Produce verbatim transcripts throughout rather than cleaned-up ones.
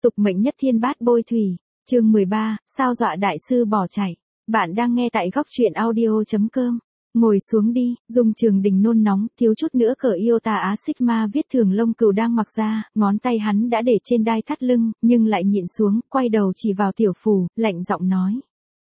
tục mệnh nhất thiên bát bôi thủy. Chương mười ba, sao dọa đại sư bỏ chạy. Bạn đang nghe tại góc truyện audio chấm com. Ngồi xuống đi, Dung Trường Đình nôn nóng, thiếu chút nữa cởi Iota Á Sigma viết thường lông cừu đang mặc ra, ngón tay hắn đã để trên đai thắt lưng, nhưng lại nhịn xuống, quay đầu chỉ vào Tiểu Phù, lạnh giọng nói.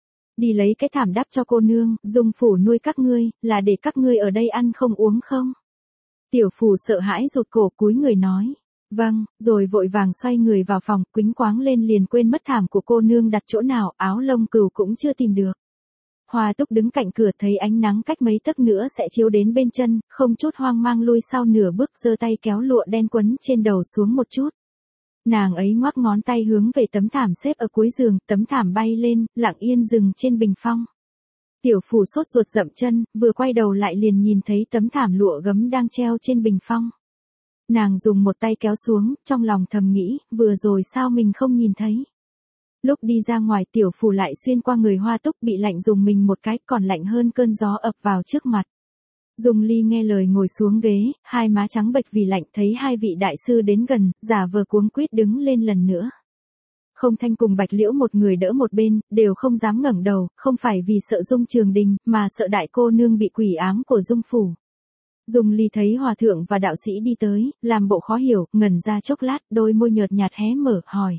Đi lấy cái thảm đắp cho cô nương, Dung phủ nuôi các ngươi, là để các ngươi ở đây ăn không uống không? Tiểu Phù sợ hãi rụt cổ cúi người nói. Vâng, rồi vội vàng xoay người vào phòng, quĩnh quáng lên liền quên mất thảm của cô nương đặt chỗ nào, áo lông cừu cũng chưa tìm được. Hoa Túc đứng cạnh cửa thấy ánh nắng cách mấy tấc nữa sẽ chiếu đến bên chân, không chút hoang mang lui sau nửa bước giơ tay kéo lụa đen quấn trên đầu xuống một chút. Nàng ấy ngoắc ngón tay hướng về tấm thảm xếp ở cuối giường, tấm thảm bay lên, lặng yên dừng trên bình phong. Tiểu Phù sốt ruột dậm chân, vừa quay đầu lại liền nhìn thấy tấm thảm lụa gấm đang treo trên bình phong. Nàng dùng một tay kéo xuống, trong lòng thầm nghĩ, vừa rồi sao mình không nhìn thấy. Lúc đi ra ngoài Tiểu Phù lại xuyên qua người Hoa Túc bị lạnh dùng mình một cái, còn lạnh hơn cơn gió ập vào trước mặt. Dung Ly nghe lời ngồi xuống ghế, hai má trắng bệch vì lạnh, thấy hai vị đại sư đến gần, giả vờ cuống quýt đứng lên lần nữa. Không Thanh cùng Bạch Liễu một người đỡ một bên, đều không dám ngẩng đầu, không phải vì sợ Dung Trường Đình, mà sợ đại cô nương bị quỷ ám của Dung phủ. Dung Ly thấy hòa thượng và đạo sĩ đi tới, làm bộ khó hiểu, ngẩn ra chốc lát, đôi môi nhợt nhạt hé mở, hỏi.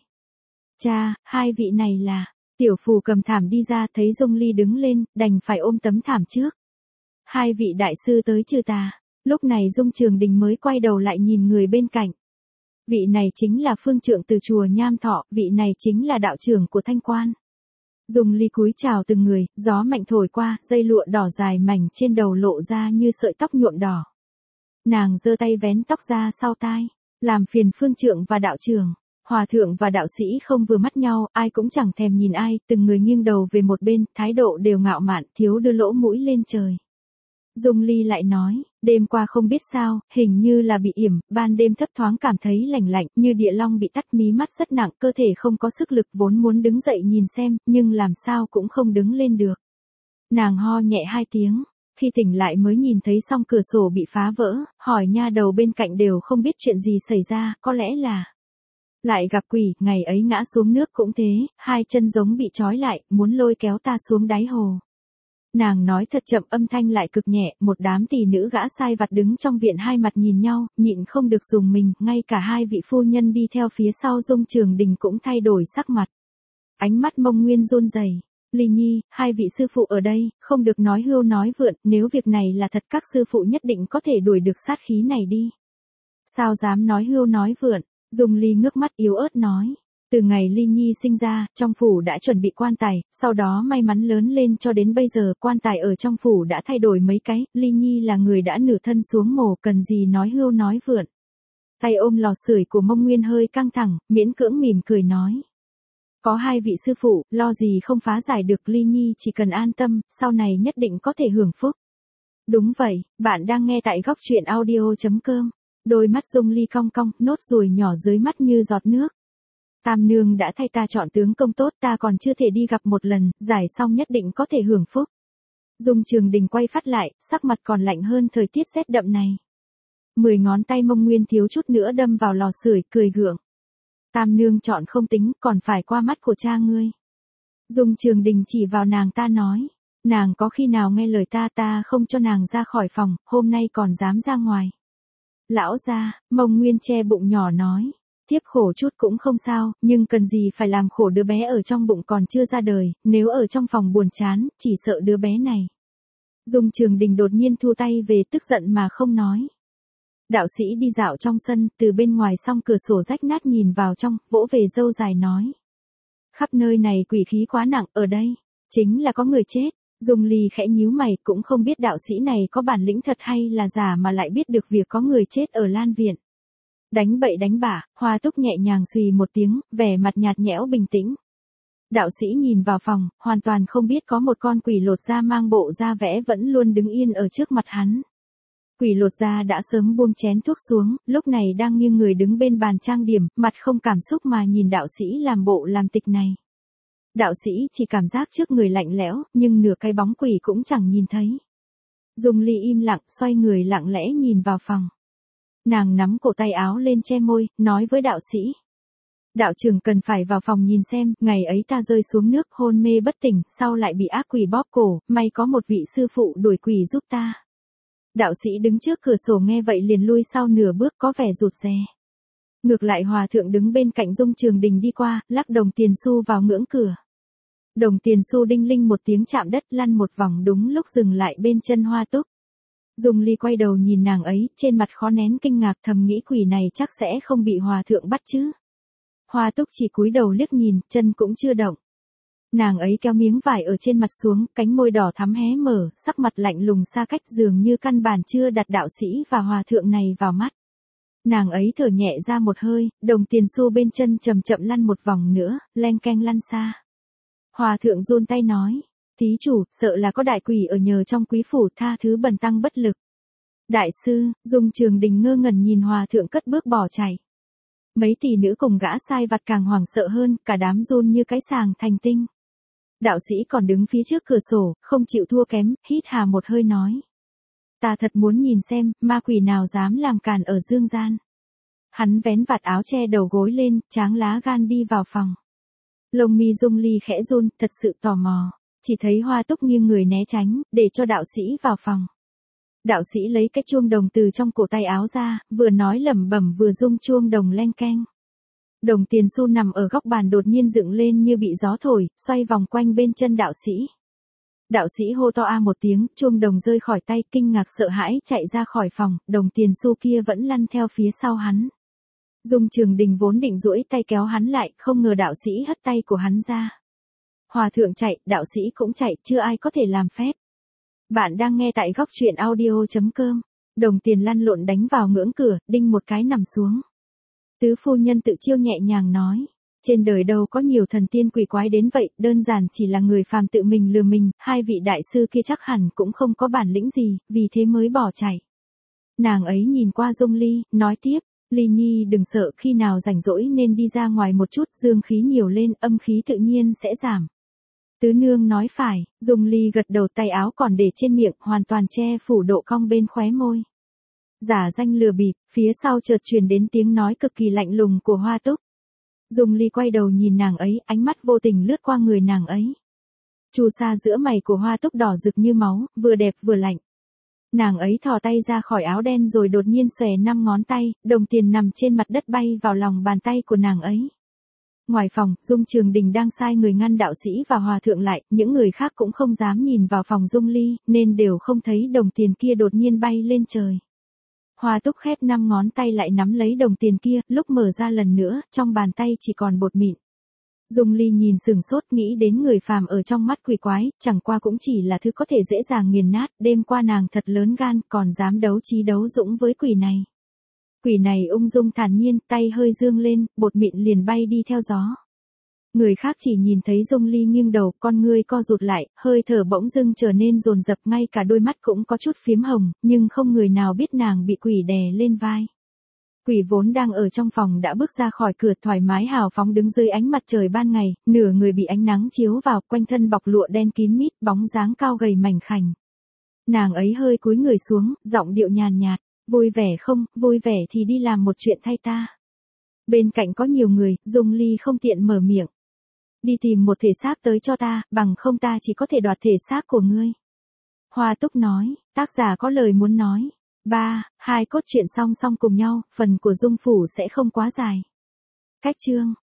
Cha, hai vị này là, Tiểu Phù cầm thảm đi ra thấy Dung Ly đứng lên, đành phải ôm tấm thảm trước. Hai vị đại sư tới trừ tà, lúc này Dung Trường Đình mới quay đầu lại nhìn người bên cạnh. Vị này chính là phương trượng từ chùa Nham Thọ, vị này chính là đạo trưởng của Thanh Quan. Dung Ly cúi chào từng người, gió mạnh thổi qua, dây lụa đỏ dài mảnh trên đầu lộ ra như sợi tóc nhuộm đỏ. Nàng giơ tay vén tóc ra sau tai, làm phiền phương trượng và đạo trưởng. Hòa thượng và đạo sĩ không vừa mắt nhau, ai cũng chẳng thèm nhìn ai, từng người nghiêng đầu về một bên, thái độ đều ngạo mạn, thiếu đưa lỗ mũi lên trời. Dung Ly lại nói, đêm qua không biết sao, hình như là bị yểm, ban đêm thấp thoáng cảm thấy lạnh lạnh, như địa long bị tắt mí mắt rất nặng, cơ thể không có sức lực vốn muốn đứng dậy nhìn xem, nhưng làm sao cũng không đứng lên được. Nàng ho nhẹ hai tiếng, khi tỉnh lại mới nhìn thấy song cửa sổ bị phá vỡ, hỏi nha đầu bên cạnh đều không biết chuyện gì xảy ra, có lẽ là lại gặp quỷ, ngày ấy ngã xuống nước cũng thế, hai chân giống bị trói lại, muốn lôi kéo ta xuống đáy hồ. Nàng nói thật chậm, âm thanh lại cực nhẹ, một đám tỷ nữ gã sai vặt đứng trong viện hai mặt nhìn nhau, nhịn không được dùng mình, ngay cả hai vị phu nhân đi theo phía sau Dung Trường Đình cũng thay đổi sắc mặt. Ánh mắt Mông Nguyên run rẩy. Ly Nhi, hai vị sư phụ ở đây, không được nói hưu nói vượn, nếu việc này là thật các sư phụ nhất định có thể đuổi được sát khí này đi. Sao dám nói hưu nói vượn? Dung Ly ngước mắt yếu ớt nói. Từ ngày Ly Nhi sinh ra, trong phủ đã chuẩn bị quan tài, sau đó may mắn lớn lên cho đến bây giờ quan tài ở trong phủ đã thay đổi mấy cái, Ly Nhi là người đã nửa thân xuống mồ, cần gì nói hưu nói vượn. Tay ôm lò sưởi của Mông Nguyên hơi căng thẳng, miễn cưỡng mỉm cười nói. Có hai vị sư phụ, lo gì không phá giải được, Ly Nhi chỉ cần an tâm, sau này nhất định có thể hưởng phúc. Đúng vậy, bạn đang nghe tại góc truyện audio chấm com. Đôi mắt Dung Ly cong cong, nốt ruồi nhỏ dưới mắt như giọt nước. Tam nương đã thay ta chọn tướng công tốt, ta còn chưa thể đi gặp một lần, giải xong nhất định có thể hưởng phúc. Dung Trường Đình quay phát lại, sắc mặt còn lạnh hơn thời tiết rét đậm này. Mười ngón tay Mông Nguyên thiếu chút nữa đâm vào lò sưởi, cười gượng. Tam nương chọn không tính, còn phải qua mắt của cha ngươi. Dung Trường Đình chỉ vào nàng ta nói, nàng có khi nào nghe lời ta, ta không cho nàng ra khỏi phòng, hôm nay còn dám ra ngoài. Lão gia, Mông Nguyên che bụng nhỏ nói, tiếp khổ chút cũng không sao, nhưng cần gì phải làm khổ đứa bé ở trong bụng còn chưa ra đời, nếu ở trong phòng buồn chán, chỉ sợ đứa bé này. Dung Trường Đình đột nhiên thu tay về, tức giận mà không nói. Đạo sĩ đi dạo trong sân, từ bên ngoài song cửa sổ rách nát nhìn vào trong, vỗ về râu dài nói. Khắp nơi này quỷ khí quá nặng, ở đây, chính là có người chết. Dung Ly khẽ nhíu mày, cũng không biết đạo sĩ này có bản lĩnh thật hay là giả mà lại biết được việc có người chết ở Lan Viện. Đánh bậy đánh bạ, Hoa Túc nhẹ nhàng xùy một tiếng, vẻ mặt nhạt nhẽo bình tĩnh. Đạo sĩ nhìn vào phòng, hoàn toàn không biết có một con quỷ lột da mang bộ da vẽ vẫn luôn đứng yên ở trước mặt hắn. Quỷ lột da đã sớm buông chén thuốc xuống, lúc này đang nghiêng người đứng bên bàn trang điểm, mặt không cảm xúc mà nhìn đạo sĩ làm bộ làm tịch này. Đạo sĩ chỉ cảm giác trước người lạnh lẽo, nhưng nửa cái bóng quỷ cũng chẳng nhìn thấy. Dung Ly im lặng, xoay người lặng lẽ nhìn vào phòng. Nàng nắm cổ tay áo lên che môi, nói với đạo sĩ. Đạo trưởng cần phải vào phòng nhìn xem, ngày ấy ta rơi xuống nước hôn mê bất tỉnh, sau lại bị ác quỷ bóp cổ, may có một vị sư phụ đuổi quỷ giúp ta. Đạo sĩ đứng trước cửa sổ nghe vậy liền lui sau nửa bước có vẻ rụt rè. Ngược lại hòa thượng đứng bên cạnh Dung Trường Đình đi qua, lắc đồng tiền xu vào ngưỡng cửa. Đồng tiền xu đinh linh một tiếng chạm đất lăn một vòng đúng lúc dừng lại bên chân Hoa Túc. Dung Ly quay đầu nhìn nàng ấy, trên mặt khó nén kinh ngạc thầm nghĩ quỷ này chắc sẽ không bị hòa thượng bắt chứ. Hoa Túc chỉ cúi đầu liếc nhìn, chân cũng chưa động. Nàng ấy kéo miếng vải ở trên mặt xuống, cánh môi đỏ thắm hé mở, sắc mặt lạnh lùng xa cách dường như căn bản chưa đặt đạo sĩ và hòa thượng này vào mắt. Nàng ấy thở nhẹ ra một hơi, đồng tiền xu bên chân chậm chậm lăn một vòng nữa, leng keng lăn xa. Hòa thượng run tay nói, thí chủ, sợ là có đại quỷ ở nhờ trong quý phủ tha thứ bần tăng bất lực. Đại sư, Dung Trường Đình ngơ ngẩn nhìn hòa thượng cất bước bỏ chạy. Mấy tỷ nữ cùng gã sai vặt càng hoảng sợ hơn, cả đám run như cái sàng thành tinh. Đạo sĩ còn đứng phía trước cửa sổ, không chịu thua kém, hít hà một hơi nói. Ta thật muốn nhìn xem, ma quỷ nào dám làm càn ở dương gian. Hắn vén vạt áo che đầu gối lên, tráng lá gan đi vào phòng. Lông mi Dung Ly khẽ run, thật sự tò mò. Chỉ thấy Hoa Túc nghiêng người né tránh, để cho đạo sĩ vào phòng. Đạo sĩ lấy cái chuông đồng từ trong cổ tay áo ra, vừa nói lẩm bẩm vừa rung chuông đồng leng keng. Đồng tiền xu nằm ở góc bàn đột nhiên dựng lên như bị gió thổi, xoay vòng quanh bên chân đạo sĩ. Đạo sĩ hô to a một tiếng, chuông đồng rơi khỏi tay, kinh ngạc sợ hãi chạy ra khỏi phòng, đồng tiền xu kia vẫn lăn theo phía sau hắn. Dung Trường Đình vốn định duỗi tay kéo hắn lại, không ngờ đạo sĩ hất tay của hắn ra. Hòa thượng chạy, đạo sĩ cũng chạy, chưa ai có thể làm phép. Bạn đang nghe tại góc truyện audio chấm com. Đồng tiền lăn lộn đánh vào ngưỡng cửa, đinh một cái nằm xuống. Tứ phu nhân tự chiêu nhẹ nhàng nói. Trên đời đâu có nhiều thần tiên quỷ quái đến vậy, đơn giản chỉ là người phàm tự mình lừa mình, hai vị đại sư kia chắc hẳn cũng không có bản lĩnh gì, vì thế mới bỏ chạy. Nàng ấy nhìn qua Dung Ly, nói tiếp, Ly Nhi đừng sợ, khi nào rảnh rỗi nên đi ra ngoài một chút, dương khí nhiều lên, âm khí tự nhiên sẽ giảm. Tứ nương nói phải, Dung Ly gật đầu, tay áo còn để trên miệng, hoàn toàn che phủ độ cong bên khóe môi. Giả danh lừa bịp, phía sau chợt truyền đến tiếng nói cực kỳ lạnh lùng của Hoa Túc. Dung Ly quay đầu nhìn nàng ấy, ánh mắt vô tình lướt qua người nàng ấy. Chu sa giữa mày của Hoa Túc đỏ rực như máu, vừa đẹp vừa lạnh. Nàng ấy thò tay ra khỏi áo đen rồi đột nhiên xòe năm ngón tay, đồng tiền nằm trên mặt đất bay vào lòng bàn tay của nàng ấy. Ngoài phòng, Dung Trường Đình đang sai người ngăn đạo sĩ và hòa thượng lại, những người khác cũng không dám nhìn vào phòng Dung Ly, nên đều không thấy đồng tiền kia đột nhiên bay lên trời. Hoa Túc khép năm ngón tay lại nắm lấy đồng tiền kia, lúc mở ra lần nữa, trong bàn tay chỉ còn bột mịn. Dung Ly nhìn sừng sốt nghĩ đến người phàm ở trong mắt quỷ quái, chẳng qua cũng chỉ là thứ có thể dễ dàng nghiền nát, đêm qua nàng thật lớn gan, còn dám đấu trí đấu dũng với quỷ này. Quỷ này ung dung thản nhiên, tay hơi dương lên, bột mịn liền bay đi theo gió. Người khác chỉ nhìn thấy Dung Ly nghiêng đầu, con ngươi co rụt lại, hơi thở bỗng dưng trở nên dồn dập, ngay cả đôi mắt cũng có chút phím hồng, nhưng không người nào biết nàng bị quỷ đè lên vai. Quỷ vốn đang ở trong phòng đã bước ra khỏi cửa, thoải mái hào phóng đứng dưới ánh mặt trời ban ngày, nửa người bị ánh nắng chiếu vào, quanh thân bọc lụa đen kín mít, bóng dáng cao gầy mảnh khảnh. Nàng ấy hơi cúi người xuống, giọng điệu nhàn nhạt, vui vẻ không, vui vẻ thì đi làm một chuyện thay ta. Bên cạnh có nhiều người, Dung Ly không tiện mở miệng. Đi tìm một thể xác tới cho ta, bằng không ta chỉ có thể đoạt thể xác của ngươi. Hoa Túc nói, tác giả có lời muốn nói. Ba, hai cốt truyện song song cùng nhau, phần của Dung Phủ sẽ không quá dài. Cách chương